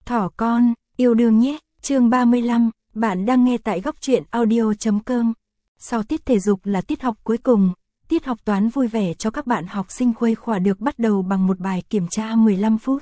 Thỏ con, yêu đương nhé, chương 35, bạn đang nghe tại góc truyện audio.com. Sau tiết thể dục là tiết học cuối cùng, tiết học toán vui vẻ cho các bạn học sinh khuây khỏa được bắt đầu bằng một bài kiểm tra 15 phút.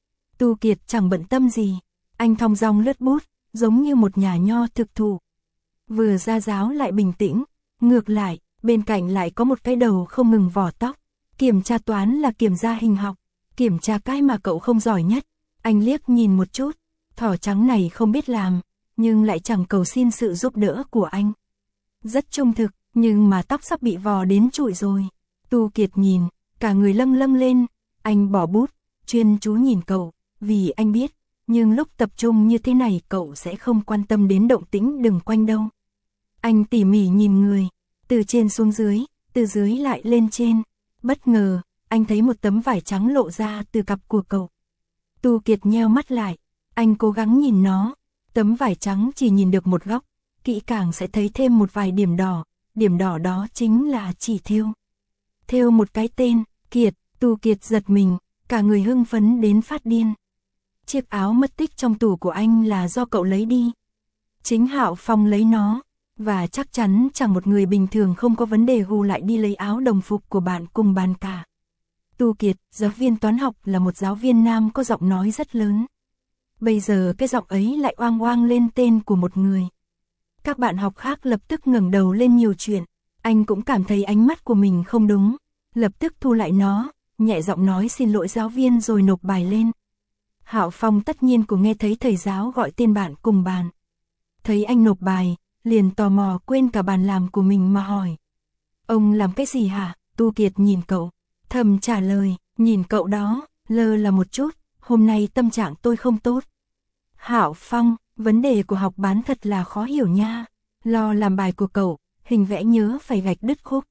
Tu Kiệt chẳng bận tâm gì, anh thong dong lướt bút, giống như một nhà nho thực thụ. Vừa ra giáo lại bình tĩnh, ngược lại, bên cạnh lại có một cái đầu không ngừng vò tóc. Kiểm tra toán là kiểm tra hình học, kiểm tra cái mà cậu không giỏi nhất. Anh liếc nhìn một chút, thỏ trắng này không biết làm, nhưng lại chẳng cầu xin sự giúp đỡ của anh. Rất trung thực, nhưng mà tóc sắp bị vò đến trụi rồi. Tu Kiệt nhìn, cả người lâng lâng lên, anh bỏ bút, chuyên chú nhìn cậu, vì anh biết, nhưng lúc tập trung như thế này cậu sẽ không quan tâm đến động tĩnh đừng quanh đâu. Anh tỉ mỉ nhìn người, từ trên xuống dưới, từ dưới lại lên trên. Bất ngờ, anh thấy một tấm vải trắng lộ ra từ cặp của cậu. Tu Kiệt nheo mắt lại, anh cố gắng nhìn nó, tấm vải trắng chỉ nhìn được một góc, kỹ càng sẽ thấy thêm một vài điểm đỏ đó chính là chỉ thêu. Thêu một cái tên, Kiệt, Tu Kiệt giật mình, cả người hưng phấn đến phát điên. Chiếc áo mất tích trong tủ của anh là do cậu lấy đi. Chính Hạo Phong lấy nó, và chắc chắn chẳng một người bình thường không có vấn đề gù lại đi lấy áo đồng phục của bạn cùng bàn cả. Tu Kiệt, giáo viên toán học là một giáo viên nam có giọng nói rất lớn. Bây giờ cái giọng ấy lại oang oang lên tên của một người. Các bạn học khác lập tức ngẩng đầu lên nhiều chuyện. Anh cũng cảm thấy ánh mắt của mình không đúng. Lập tức thu lại nó, nhẹ giọng nói xin lỗi giáo viên rồi nộp bài lên. Hạo Phong tất nhiên cũng nghe thấy thầy giáo gọi tên bạn cùng bàn. Thấy anh nộp bài, liền tò mò quên cả bàn làm của mình mà hỏi. Ông làm cái gì hả? Tu Kiệt nhìn cậu, thầm trả lời, nhìn cậu đó, lơ là một chút, hôm nay tâm trạng tôi không tốt. Hạo Phong, vấn đề của học bán thật là khó hiểu nha. Lo làm bài của cậu, hình vẽ nhớ phải gạch đứt khúc.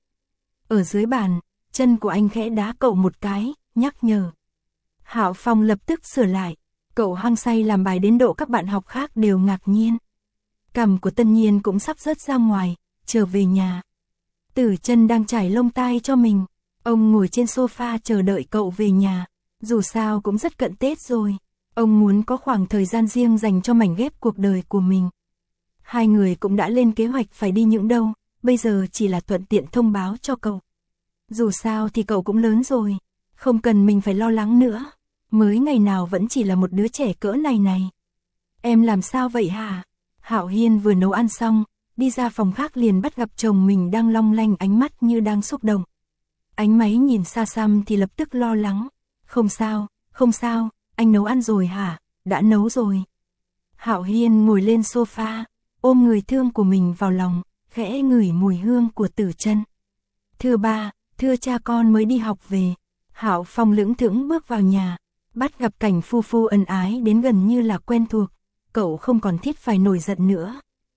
Ở dưới bàn, chân của anh khẽ đá cậu một cái, nhắc nhở. Hạo Phong lập tức sửa lại, cậu hăng say làm bài đến độ các bạn học khác đều ngạc nhiên. Cằm của Tân Nhiên cũng sắp rớt ra ngoài, trở về nhà. Tử Chân đang chải lông tai cho mình, ông ngồi trên sofa chờ đợi cậu về nhà, dù sao cũng rất cận Tết rồi, ông muốn có khoảng thời gian riêng dành cho mảnh ghép cuộc đời của mình. Hai người cũng đã lên kế hoạch phải đi những đâu, bây giờ chỉ là thuận tiện thông báo cho cậu. Dù sao thì cậu cũng lớn rồi, không cần mình phải lo lắng nữa, mới ngày nào vẫn chỉ là một đứa trẻ cỡ này. Em làm sao vậy hả? Hạo Hiên vừa nấu ăn xong, đi ra phòng khác liền bắt gặp chồng mình đang long lanh ánh mắt như đang xúc động. Ánh máy nhìn xa xăm thì lập tức lo lắng. Không sao, anh nấu ăn rồi hả? Đã nấu rồi. Hạo Hiên ngồi lên sofa, ôm người thương của mình vào lòng, khẽ ngửi mùi hương của Tử Chân. Thưa ba, thưa cha con mới đi học về. Hạo Phong lững thững bước vào nhà, bắt gặp cảnh phu phu ân ái đến gần như là quen thuộc. Cậu không còn thiết phải nổi giận nữa.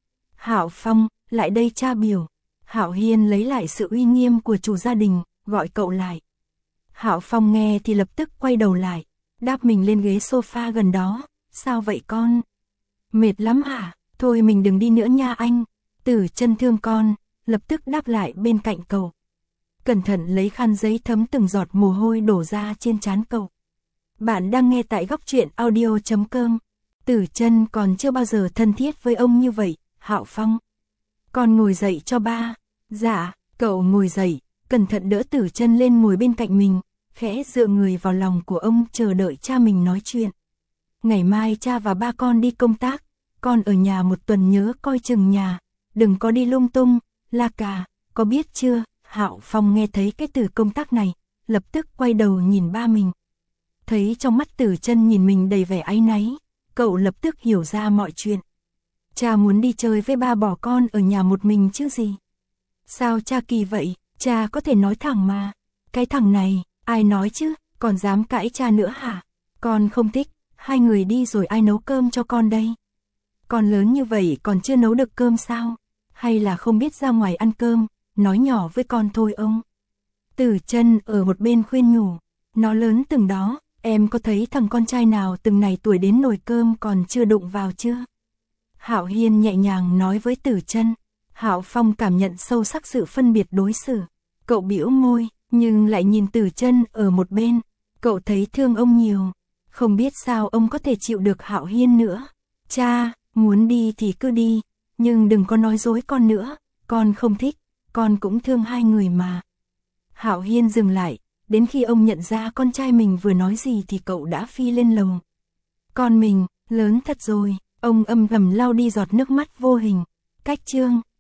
Hạo Phong, lại đây cha biểu. Hạo Hiên lấy lại sự uy nghiêm của chủ gia đình, gọi cậu lại. Hạo Phong nghe thì lập tức quay đầu lại, đáp mình lên ghế sofa gần đó. Sao vậy con? Mệt lắm hả? Thôi mình đừng đi nữa nha anh. Tử Chân thương con, lập tức đáp lại bên cạnh cậu. Cẩn thận lấy khăn giấy thấm từng giọt mồ hôi đổ ra trên trán cậu. Bạn đang nghe tại góc truyện audio.com. Tử Chân còn chưa bao giờ thân thiết với ông như vậy. Hạo Phong, con ngồi dậy cho ba. Dạ. Cậu ngồi dậy, cẩn thận đỡ Tử Chân lên ngồi bên cạnh mình, khẽ dựa người vào lòng của ông chờ đợi cha mình nói chuyện. Ngày mai cha và ba con đi công tác, con ở nhà một tuần nhớ coi chừng nhà, đừng có đi lung tung, la cà, có biết chưa? Hạo Phong nghe thấy cái từ công tác này, lập tức quay đầu nhìn ba mình. Thấy trong mắt Tử Chân nhìn mình đầy vẻ áy náy, cậu lập tức hiểu ra mọi chuyện. Cha muốn đi chơi với ba, bỏ con ở nhà một mình chứ gì. Sao cha kỳ vậy, cha có thể nói thẳng mà. Cái thằng này, ai nói chứ, còn dám cãi cha nữa hả? Con không thích, hai người đi rồi ai nấu cơm cho con đây? Con lớn như vậy còn chưa nấu được cơm sao? Hay là không biết ra ngoài ăn cơm, nói nhỏ với con thôi ông. Tử Chân ở một bên khuyên nhủ, nó lớn từng đó, em có thấy thằng con trai nào từng này tuổi đến nồi cơm còn chưa đụng vào chưa? Hạo Hiên nhẹ nhàng nói với Tử Chân. Hạo Phong cảm nhận sâu sắc sự phân biệt đối xử. Cậu bĩu môi, nhưng lại nhìn Tử Chân ở một bên. Cậu thấy thương ông nhiều. Không biết sao ông có thể chịu được Hạo Hiên nữa. Cha, muốn đi thì cứ đi, nhưng đừng có nói dối con nữa, con không thích, con cũng thương hai người mà. Hạo Hiên dừng lại, đến khi ông nhận ra con trai mình vừa nói gì thì cậu đã phi lên lầu. Con mình, lớn thật rồi, ông âm thầm lau đi giọt nước mắt vô hình. Cách chương